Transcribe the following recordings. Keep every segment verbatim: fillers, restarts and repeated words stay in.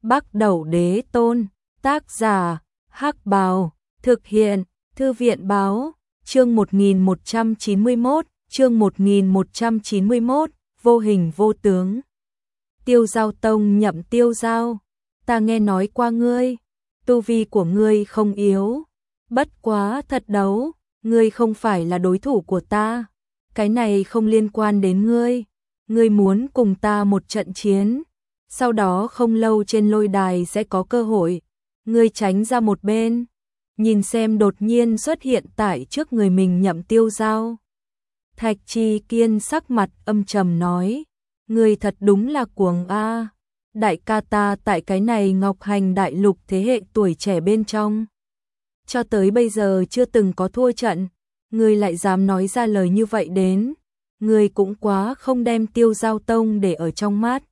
Bắc Đẩu Đế Tôn, tác giả, Hắc Bào, thực hiện, Thư viện Báo, chương một nghìn một trăm chín mươi mốt, chương một nghìn một trăm chín mươi mốt, vô hình vô tướng. Tiêu Giao Tông Nhậm Tiêu Giao, ta nghe nói qua ngươi, tu vi của ngươi không yếu, bất quá thật đấu, ngươi không phải là đối thủ của ta, cái này không liên quan đến ngươi, ngươi muốn cùng ta một trận chiến, sau đó không lâu trên lôi đài sẽ có cơ hội, ngươi tránh ra một bên, nhìn xem đột nhiên xuất hiện tại trước người mình Nhậm Tiêu Giao. Thạch Chi Kiên sắc mặt âm trầm nói, ngươi thật đúng là cuồng a, đại ca ta tại cái này Ngọc Hành đại lục thế hệ tuổi trẻ bên trong, cho tới bây giờ chưa từng có thua trận, ngươi lại dám nói ra lời như vậy đến, ngươi cũng quá không đem Tiêu Giao Tông để ở trong mắt.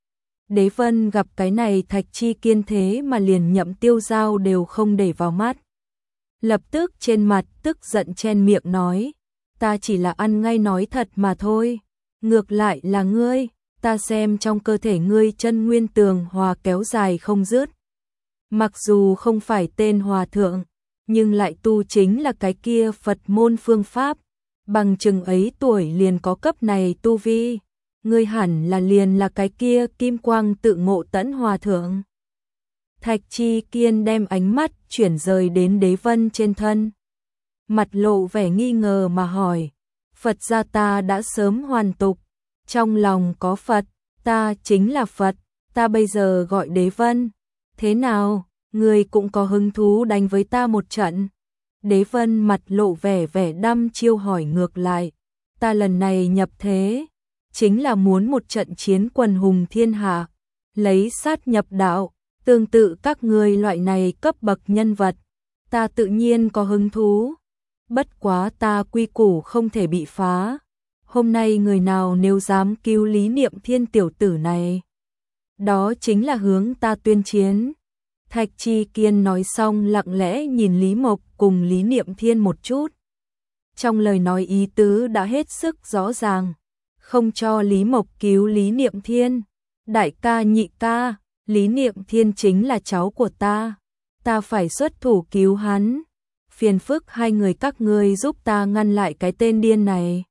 Đế Vân gặp cái này Thạch Chi Kiên thế mà liền Nhậm Tiêu Giao đều không để vào mắt. Lập tức trên mặt tức giận chen miệng nói, ta chỉ là ăn ngay nói thật mà thôi, ngược lại là ngươi, ta xem trong cơ thể ngươi chân nguyên tường hòa kéo dài không dứt. Mặc dù không phải tên hòa thượng, nhưng lại tu chính là cái kia Phật môn phương pháp, bằng chừng ấy tuổi liền có cấp này tu vi, ngươi hẳn là liền là cái kia Kim Quang tự ngộ tẫn hòa thượng. Thạch Chi Kiên đem ánh mắt chuyển rời đến Đế Vân trên thân, mặt lộ vẻ nghi ngờ mà hỏi, Phật gia ta đã sớm hoàn tục, trong lòng có Phật, ta chính là Phật, ta bây giờ gọi Đế Vân, thế nào, ngươi cũng có hứng thú đánh với ta một trận? Đế Vân mặt lộ vẻ vẻ đăm chiêu hỏi ngược lại, ta lần này nhập thế, chính là muốn một trận chiến quần hùng thiên hạ, lấy sát nhập đạo, tương tự các ngươi loại này cấp bậc nhân vật, ta tự nhiên có hứng thú, bất quá ta quy củ không thể bị phá, hôm nay người nào nếu dám cứu Lý Niệm Thiên tiểu tử này, đó chính là hướng ta tuyên chiến. Thạch Chi Kiên nói xong lặng lẽ nhìn Lý Mộc cùng Lý Niệm Thiên một chút. Trong lời nói ý tứ đã hết sức rõ ràng, không cho Lý Mộc cứu Lý Niệm Thiên. Đại ca nhị ca, Lý Niệm Thiên chính là cháu của ta, ta phải xuất thủ cứu hắn. Phiền phức hai người các ngươi giúp ta ngăn lại cái tên điên này.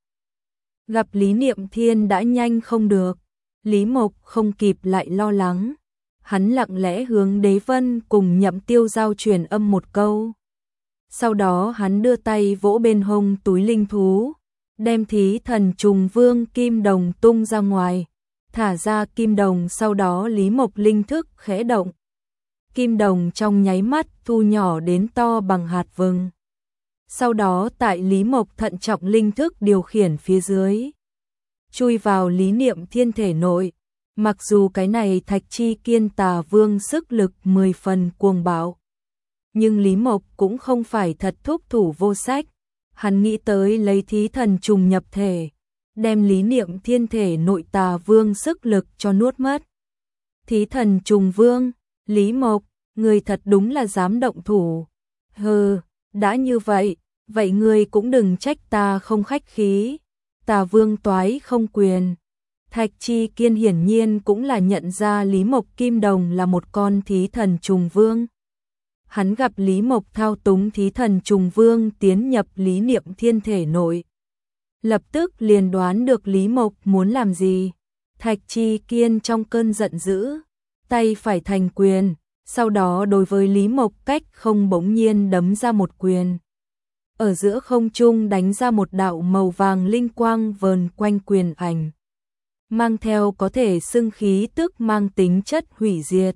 Gặp Lý Niệm Thiên đã nhanh không được, Lý Mộc không kịp lại lo lắng. Hắn lặng lẽ hướng Đế Vân cùng Nhậm Tiêu Giao truyền âm một câu. Sau đó hắn đưa tay vỗ bên hông túi linh thú, đem thí thần trùng vương kim đồng tung ra ngoài, thả ra kim đồng, sau đó Lý Mộc linh thức khẽ động. Kim đồng trong nháy mắt thu nhỏ đến to bằng hạt vừng. Sau đó tại Lý Mộc thận trọng linh thức điều khiển phía dưới, chui vào Lý Niệm Thiên thể nội. Mặc dù cái này Thạch Chi Kiên tà vương sức lực mười phần cuồng bạo, nhưng Lý Mộc cũng không phải thật thúc thủ vô sách. Hắn nghĩ tới lấy thí thần trùng nhập thể, đem Lý Niệm Thiên thể nội tà vương sức lực cho nuốt mất. Thí thần trùng vương, Lý Mộc, người thật đúng là dám động thủ. Hừ, đã như vậy, vậy ngươi cũng đừng trách ta không khách khí. Tà vương toái không quyền. Thạch Chi Kiên hiển nhiên cũng là nhận ra Lý Mộc kim đồng là một con thí thần trùng vương. Hắn gặp Lý Mộc thao túng thí thần trùng vương tiến nhập Lý Niệm Thiên thể nội, lập tức liền đoán được Lý Mộc muốn làm gì. Thạch Chi Kiên trong cơn giận dữ, tay phải thành quyền, sau đó đối với Lý Mộc cách không bỗng nhiên đấm ra một quyền. Ở giữa không trung đánh ra một đạo màu vàng linh quang vờn quanh quyền ảnh, mang theo có thể xưng khí tức mang tính chất hủy diệt,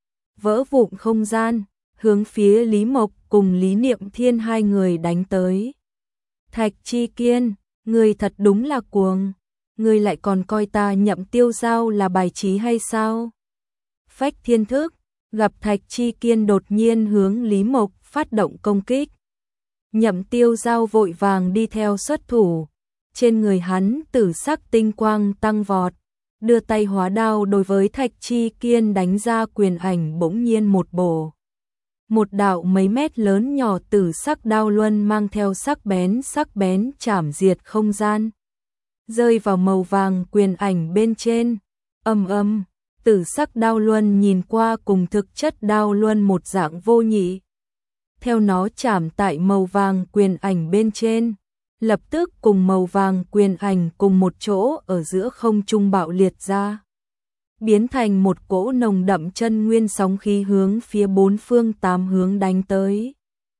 vỡ vụn không gian, hướng phía Lý Mộc cùng Lý Niệm Thiên hai người đánh tới. Thạch Chi Kiên, ngươi thật đúng là cuồng, ngươi lại còn coi ta Nhậm Tiêu Giao là bài trí hay sao? Phách thiên thức, gặp Thạch Chi Kiên đột nhiên hướng Lý Mộc phát động công kích, Nhậm Tiêu Giao vội vàng đi theo xuất thủ. Trên người hắn tử sắc tinh quang tăng vọt, đưa tay hóa đao đối với Thạch Chi Kiên đánh ra quyền ảnh bỗng nhiên một bổ. Một đạo mấy mét lớn nhỏ tử sắc đao luân mang theo sắc bén sắc bén chảm diệt không gian, rơi vào màu vàng quyền ảnh bên trên. Ầm ầm, Tử sắc đao luân nhìn qua cùng thực chất đao luân một dạng vô nhị. Theo nó chạm tại màu vàng quyền ảnh bên trên, lập tức cùng màu vàng quyền ảnh cùng một chỗ ở giữa không trung bạo liệt ra, biến thành một cỗ nồng đậm chân nguyên sóng khí hướng phía bốn phương tám hướng đánh tới.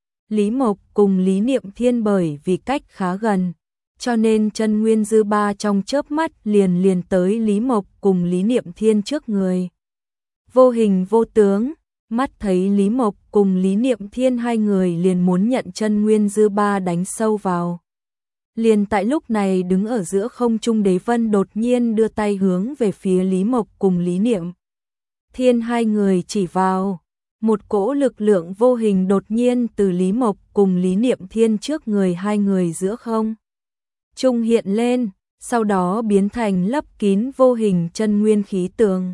Lý Mộc cùng Lý Niệm Thiên bởi vì cách khá gần, cho nên chân nguyên dư ba trong chớp mắt liền liền tới Lý Mộc cùng Lý Niệm Thiên trước người. Vô hình vô tướng, mắt thấy Lý Mộc cùng Lý Niệm Thiên hai người liền muốn nhận chân nguyên dư ba đánh sâu vào. Liền tại lúc này đứng ở giữa không trung Đế Vân đột nhiên đưa tay hướng về phía Lý Mộc cùng Lý Niệm Thiên hai người chỉ vào. Một cỗ lực lượng vô hình đột nhiên từ Lý Mộc cùng Lý Niệm Thiên trước người hai người giữa không trung hiện lên, sau đó biến thành lấp kín vô hình chân nguyên khí tường,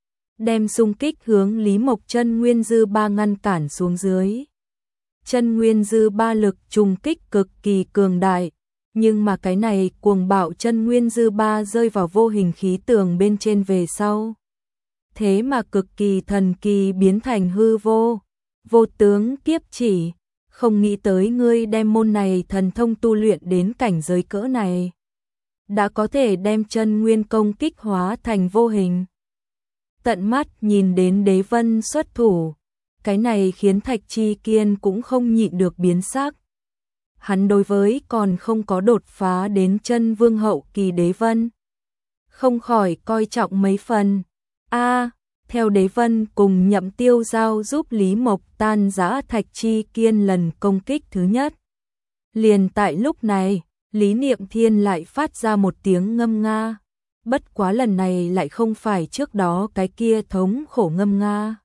đem xung kích hướng Lý Mộc chân nguyên dư ba ngăn cản xuống dưới. Chân nguyên dư ba lực trùng kích cực kỳ cường đại, nhưng mà cái này cuồng bạo chân nguyên dư ba rơi vào vô hình khí tường bên trên về sau, thế mà cực kỳ thần kỳ biến thành hư vô, vô tướng kiếp chỉ. Không nghĩ tới ngươi đem môn này thần thông tu luyện đến cảnh giới cỡ này, đã có thể đem chân nguyên công kích hóa thành vô hình. Tận mắt nhìn đến Đế Vân xuất thủ, cái này khiến Thạch Chi Kiên cũng không nhịn được biến sắc. Hắn đối với còn không có đột phá đến chân vương hậu kỳ Đế Vân, không khỏi coi trọng mấy phần. A, theo Đế Vân cùng Nhậm Tiêu Giao giúp Lý Mộc tan rã Thạch Chi Kiên lần công kích thứ nhất. Liền tại lúc này, Lý Niệm Thiên lại phát ra một tiếng ngâm nga. Bất quá lần này lại không phải trước đó cái kia thống khổ ngâm nga,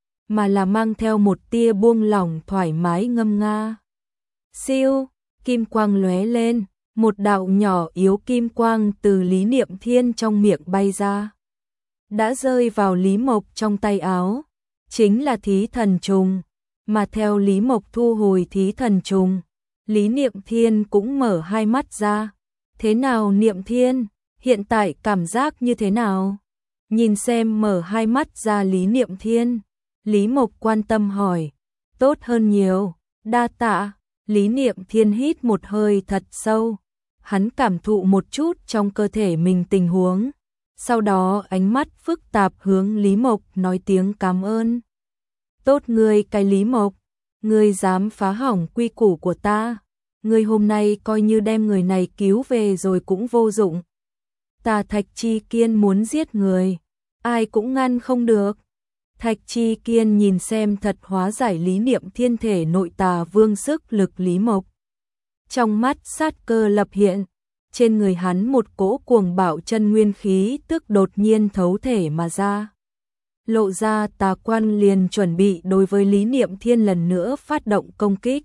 mà là mang theo một tia buông lỏng thoải mái ngâm nga. Siêu, kim quang lóe lên, một đạo nhỏ yếu kim quang từ Lý Niệm Thiên trong miệng bay ra, đã rơi vào Lý Mộc trong tay áo, chính là thí thần trùng, mà theo Lý Mộc thu hồi thí thần trùng, Lý Niệm Thiên cũng mở hai mắt ra. Thế nào Niệm Thiên, hiện tại cảm giác như thế nào? Nhìn xem mở hai mắt ra Lý Niệm Thiên, Lý Mộc quan tâm hỏi. Tốt hơn nhiều, đa tạ. Lý Niệm Thiên hít một hơi thật sâu, hắn cảm thụ một chút trong cơ thể mình tình huống. Sau đó ánh mắt phức tạp hướng Lý Mộc nói tiếng cảm ơn. Tốt ngươi cái Lý Mộc, ngươi dám phá hỏng quy củ của ta, ngươi hôm nay coi như đem người này cứu về rồi cũng vô dụng. Ta Thạch Chi Kiên muốn giết người, ai cũng ngăn không được. Thạch Chi Kiên nhìn xem thật hóa giải Lý Niệm Thiên thể nội tà vương sức lực Lý Mộc. Trong mắt sát cơ lập hiện. Trên người hắn một cỗ cuồng bạo chân nguyên khí tức đột nhiên thấu thể mà ra. Lộ ra tà quan liền chuẩn bị đối với Lý Niệm Thiên lần nữa phát động công kích.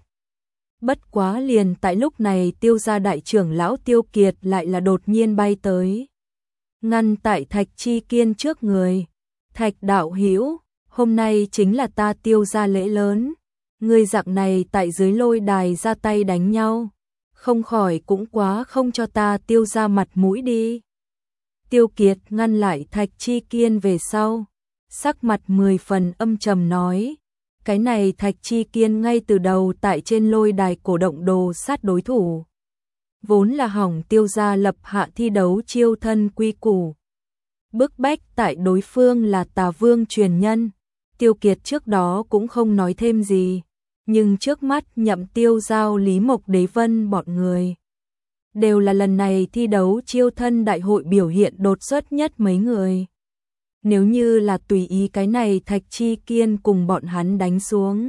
Bất quá liền tại lúc này Tiêu gia đại trưởng lão Tiêu Kiệt lại là đột nhiên bay tới, ngăn tại Thạch Chi Kiên trước người. Thạch đạo hữu, hôm nay chính là ta Tiêu gia lễ lớn, ngươi dạng này tại dưới lôi đài ra tay đánh nhau, không khỏi cũng quá không cho ta Tiêu gia mặt mũi đi. Tiêu Kiệt ngăn lại Thạch Chi Kiên về sau, sắc mặt mười phần âm trầm nói, cái này Thạch Chi Kiên ngay từ đầu tại trên lôi đài cổ động đồ sát đối thủ, vốn là hỏng Tiêu gia lập hạ thi đấu chiêu thân quy củ, bức bách tại đối phương là Tà Vương truyền nhân. Tiêu Kiệt trước đó cũng không nói thêm gì, nhưng trước mắt Nhậm Tiêu Giao, Lý Mộc, Đế Vân bọn người đều là lần này thi đấu chiêu thân đại hội biểu hiện đột xuất nhất mấy người. Nếu như là tùy ý cái này Thạch Chi Kiên cùng bọn hắn đánh xuống,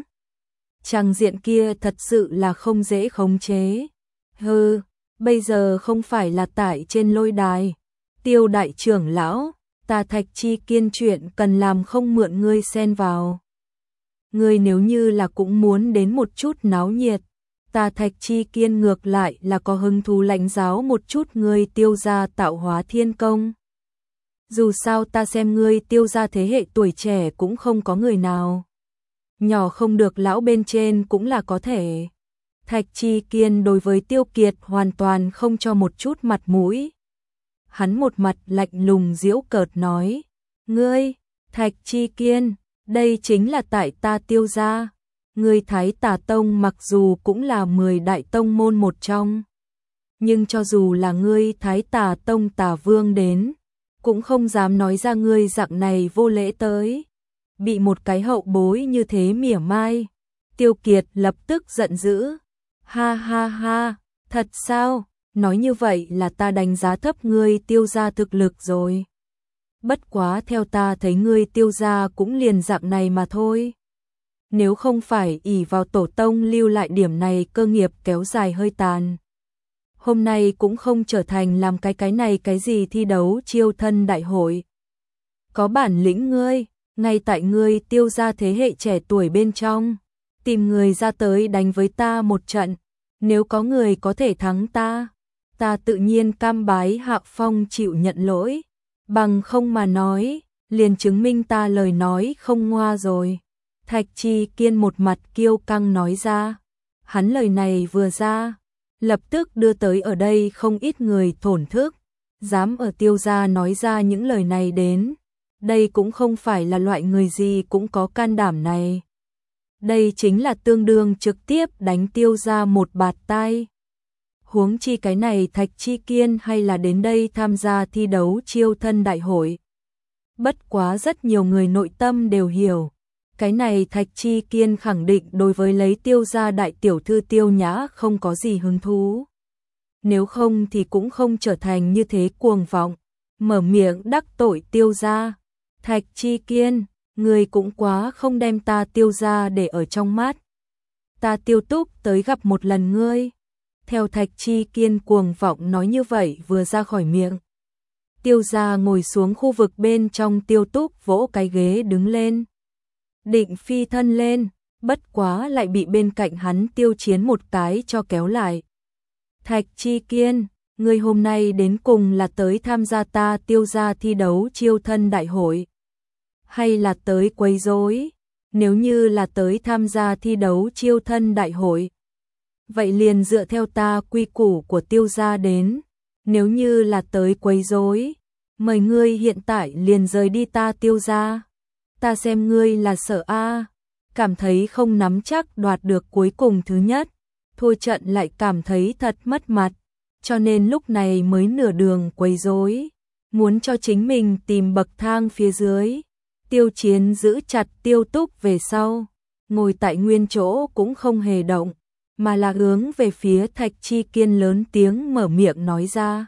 tràng diện kia thật sự là không dễ khống chế. Hừ, bây giờ không phải là tại trên lôi đài. Tiêu đại trưởng lão, ta Thạch Chi Kiên chuyện cần làm không mượn ngươi xen vào. Ngươi nếu như là cũng muốn đến một chút náo nhiệt, ta Thạch Chi Kiên ngược lại là có hứng thú lãnh giáo một chút ngươi Tiêu gia tạo hóa thiên công. Dù sao ta xem ngươi Tiêu gia thế hệ tuổi trẻ cũng không có người nào nhỏ không được lão bên trên cũng là có thể. Thạch Chi Kiên đối với Tiêu Kiệt hoàn toàn không cho một chút mặt mũi. Hắn một mặt lạnh lùng giễu cợt nói, Ngươi, Thạch Chi Kiên, đây chính là tại ta Tiêu gia. Ngươi Thái Tà Tông mặc dù cũng là mười đại tông môn một trong, nhưng cho dù là ngươi Thái Tà Tông Tà Vương đến, cũng không dám nói ra ngươi dạng này vô lễ tới. Bị một cái hậu bối như thế mỉa mai, Tiêu Kiệt lập tức giận dữ. Ha ha ha, thật sao? Nói như vậy là ta đánh giá thấp ngươi Tiêu gia thực lực rồi. Bất quá theo ta thấy ngươi Tiêu gia cũng liền dạng này mà thôi. Nếu không phải ỷ vào tổ tông lưu lại điểm này cơ nghiệp kéo dài hơi tàn, hôm nay cũng không trở thành làm cái cái này cái gì thi đấu chiêu thân đại hội. Có bản lĩnh ngươi, ngay tại ngươi Tiêu gia thế hệ trẻ tuổi bên trong, tìm người ra tới đánh với ta một trận, nếu có người có thể thắng ta, ta tự nhiên cam bái hạ phong chịu nhận lỗi, bằng không mà nói, liền chứng minh ta lời nói không ngoa rồi. Thạch Chi Kiên một mặt kiêu căng nói ra, hắn lời này vừa ra, lập tức đưa tới ở đây không ít người thổn thức, dám ở Tiêu gia nói ra những lời này đến, đây cũng không phải là loại người gì cũng có can đảm này. Đây chính là tương đương trực tiếp đánh Tiêu gia một bạt tai. Huống chi cái này Thạch Chi Kiên hay là đến đây tham gia thi đấu chiêu thân đại hội. Bất quá rất nhiều người nội tâm đều hiểu, cái này Thạch Chi Kiên khẳng định đối với lấy Tiêu gia đại tiểu thư Tiêu Nhã không có gì hứng thú. Nếu không thì cũng không trở thành như thế cuồng vọng, mở miệng đắc tội Tiêu gia. Thạch Chi Kiên, người cũng quá không đem ta Tiêu gia để ở trong mắt. Ta Tiêu Túc tới gặp một lần ngươi. Theo Thạch Chi Kiên cuồng vọng nói như vậy vừa ra khỏi miệng, Tiêu gia ngồi xuống khu vực bên trong, Tiêu Túc vỗ cái ghế đứng lên, định phi thân lên, bất quá lại bị bên cạnh hắn Tiêu Chiến một cái cho kéo lại. Thạch Chi Kiên, ngươi hôm nay đến cùng là tới tham gia ta Tiêu gia thi đấu chiêu thân đại hội, hay là tới quấy rối? Nếu như là tới tham gia thi đấu chiêu thân đại hội, vậy liền dựa theo ta quy củ của Tiêu gia đến. Nếu như là tới quấy rối, mời ngươi hiện tại liền rời đi ta Tiêu gia. Ta xem ngươi là sợ a, cảm thấy không nắm chắc đoạt được cuối cùng thứ nhất, thua trận lại cảm thấy thật mất mặt, cho nên lúc này mới nửa đường quấy rối, muốn cho chính mình tìm bậc thang phía dưới. Tiêu Chiến giữ chặt Tiêu Túc về sau, ngồi tại nguyên chỗ cũng không hề động, mà là hướng về phía Thạch Chi Kiên lớn tiếng mở miệng nói ra.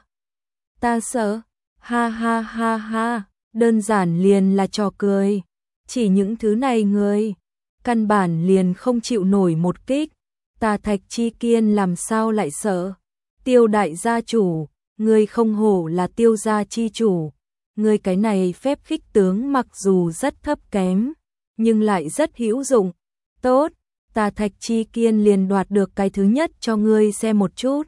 Ta sợ, ha ha ha ha, đơn giản liền là trò cười, chỉ những thứ này người, căn bản liền không chịu nổi một kích, ta Thạch Chi Kiên làm sao lại sợ? Tiêu đại gia chủ, ngươi không hổ là Tiêu gia chi chủ, ngươi cái này phép khích tướng mặc dù rất thấp kém, nhưng lại rất hữu dụng. Tốt, ta Thạch Chi Kiên liền đoạt được cái thứ nhất cho ngươi xem một chút.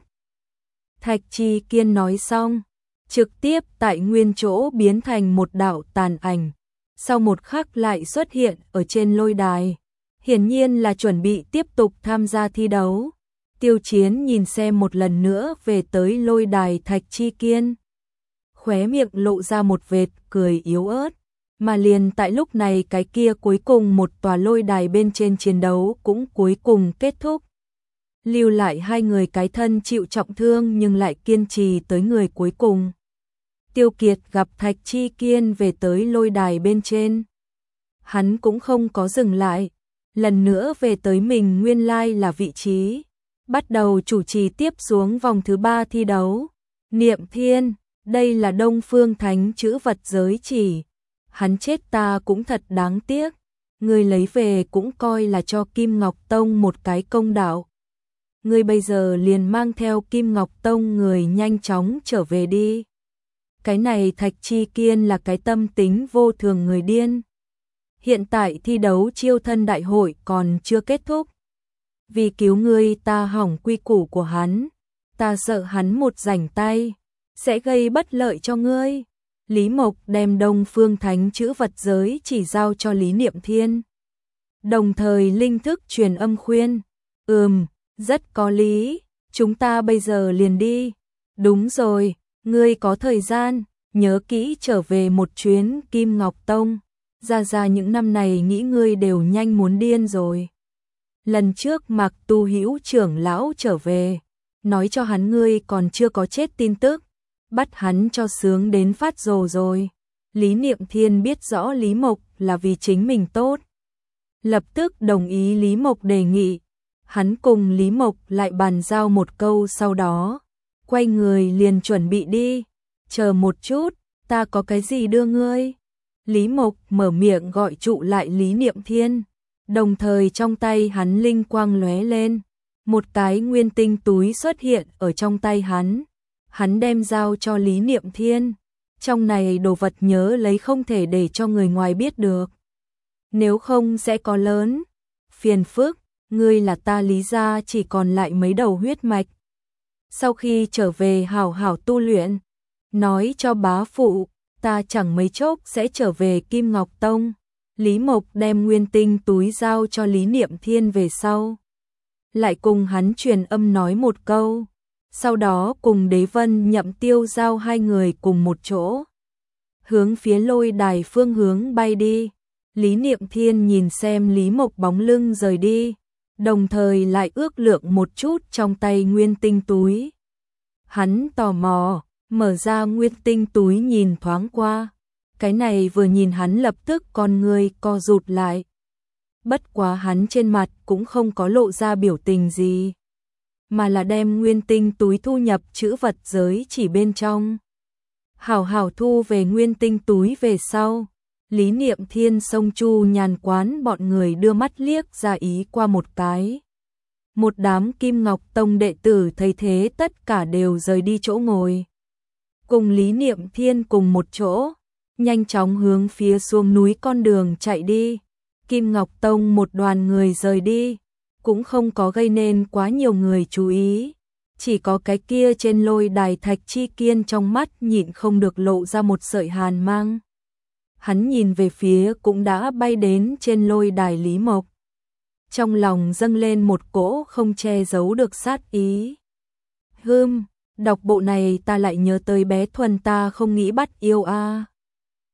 Thạch Chi Kiên nói xong, trực tiếp tại nguyên chỗ biến thành một đạo tàn ảnh, sau một khắc lại xuất hiện ở trên lôi đài, hiển nhiên là chuẩn bị tiếp tục tham gia thi đấu. Tiêu Chiến nhìn xem một lần nữa về tới lôi đài Thạch Chi Kiên, khóe miệng lộ ra một vệt cười yếu ớt, mà liền tại lúc này cái kia cuối cùng một tòa lôi đài bên trên chiến đấu cũng cuối cùng kết thúc. Lưu lại hai người cái thân chịu trọng thương nhưng lại kiên trì tới người cuối cùng. Tiêu Kiệt gặp Thạch Chi Kiên về tới lôi đài bên trên, hắn cũng không có dừng lại, lần nữa về tới mình nguyên lai là vị trí, bắt đầu chủ trì tiếp xuống vòng thứ ba thi đấu. Niệm Thiên, đây là Đông Phương Thánh chữ vật giới chỉ, hắn chết ta cũng thật đáng tiếc, ngươi lấy về cũng coi là cho Kim Ngọc Tông một cái công đạo. Ngươi bây giờ liền mang theo Kim Ngọc Tông người nhanh chóng trở về đi. Cái này Thạch Chi Kiên là cái tâm tính vô thường người điên. Hiện tại thi đấu chiêu thân đại hội còn chưa kết thúc. Vì cứu ngươi ta hỏng quy củ của hắn, ta sợ hắn một rảnh tay sẽ gây bất lợi cho ngươi. Lý Mộc đem Đông Phương Thánh chữ vật giới chỉ giao cho Lý Niệm Thiên, đồng thời linh thức truyền âm khuyên, ừm, rất có lý, chúng ta bây giờ liền đi. Đúng rồi, ngươi có thời gian, nhớ kỹ trở về một chuyến Kim Ngọc Tông, ra ra những năm này nghĩ ngươi đều nhanh muốn điên rồi. Lần trước Mạc Tu Hữu trưởng lão trở về, nói cho hắn ngươi còn chưa có chết tin tức, bắt hắn cho sướng đến phát rồ rồi. Lý Niệm Thiên biết rõ Lý Mộc là vì chính mình tốt, lập tức đồng ý Lý Mộc đề nghị. Hắn cùng Lý Mộc lại bàn giao một câu, sau đó quay người liền chuẩn bị đi. Chờ một chút, ta có cái gì đưa ngươi? Lý Mộc mở miệng gọi trụ lại Lý Niệm Thiên, đồng thời trong tay hắn linh quang lóe lên, một cái nguyên tinh túi xuất hiện ở trong tay hắn. Hắn đem giao cho Lý Niệm Thiên, trong này đồ vật nhớ lấy không thể để cho người ngoài biết được, nếu không sẽ có lớn phiền phức. Ngươi là ta Lý gia chỉ còn lại mấy đầu huyết mạch, sau khi trở về hảo hảo tu luyện, nói cho bá phụ, ta chẳng mấy chốc sẽ trở về Kim Ngọc Tông. Lý Mộc đem nguyên tinh túi giao cho Lý Niệm Thiên về sau, lại cùng hắn truyền âm nói một câu, sau đó cùng Đế Vân Nhậm tiêu giao hai người cùng một chỗ, hướng phía lôi đài phương hướng bay đi. Lý Niệm Thiên nhìn xem Lý Mộc bóng lưng rời đi, đồng thời lại ước lượng một chút trong tay nguyên tinh túi. Hắn tò mò, mở ra nguyên tinh túi nhìn thoáng qua. Cái này vừa nhìn hắn lập tức con người co rụt lại. Bất quá hắn trên mặt cũng không có lộ ra biểu tình gì, mà là đem nguyên tinh túi thu nhập trữ vật giới chỉ bên trong. Hảo hảo thu về nguyên tinh túi về sau, Lý Niệm Thiên Sông Chu Nhàn quán bọn người đưa mắt liếc ra ý qua một cái. Một đám Kim Ngọc Tông đệ tử thấy thế tất cả đều rời đi chỗ ngồi, cùng Lý Niệm Thiên cùng một chỗ, nhanh chóng hướng phía xuống núi con đường chạy đi. Kim Ngọc Tông một đoàn người rời đi, cũng không có gây nên quá nhiều người chú ý, chỉ có cái kia trên lôi đài Thạch Chi Kiên trong mắt nhịn không được lộ ra một sợi hàn mang. Hắn nhìn về phía cũng đã bay đến trên lôi đài Lý Mộc, trong lòng dâng lên một cỗ không che giấu được sát ý. Hừm, đọc bộ này ta lại nhớ tới bé Thuần ta không nghĩ bắt yêu a. À.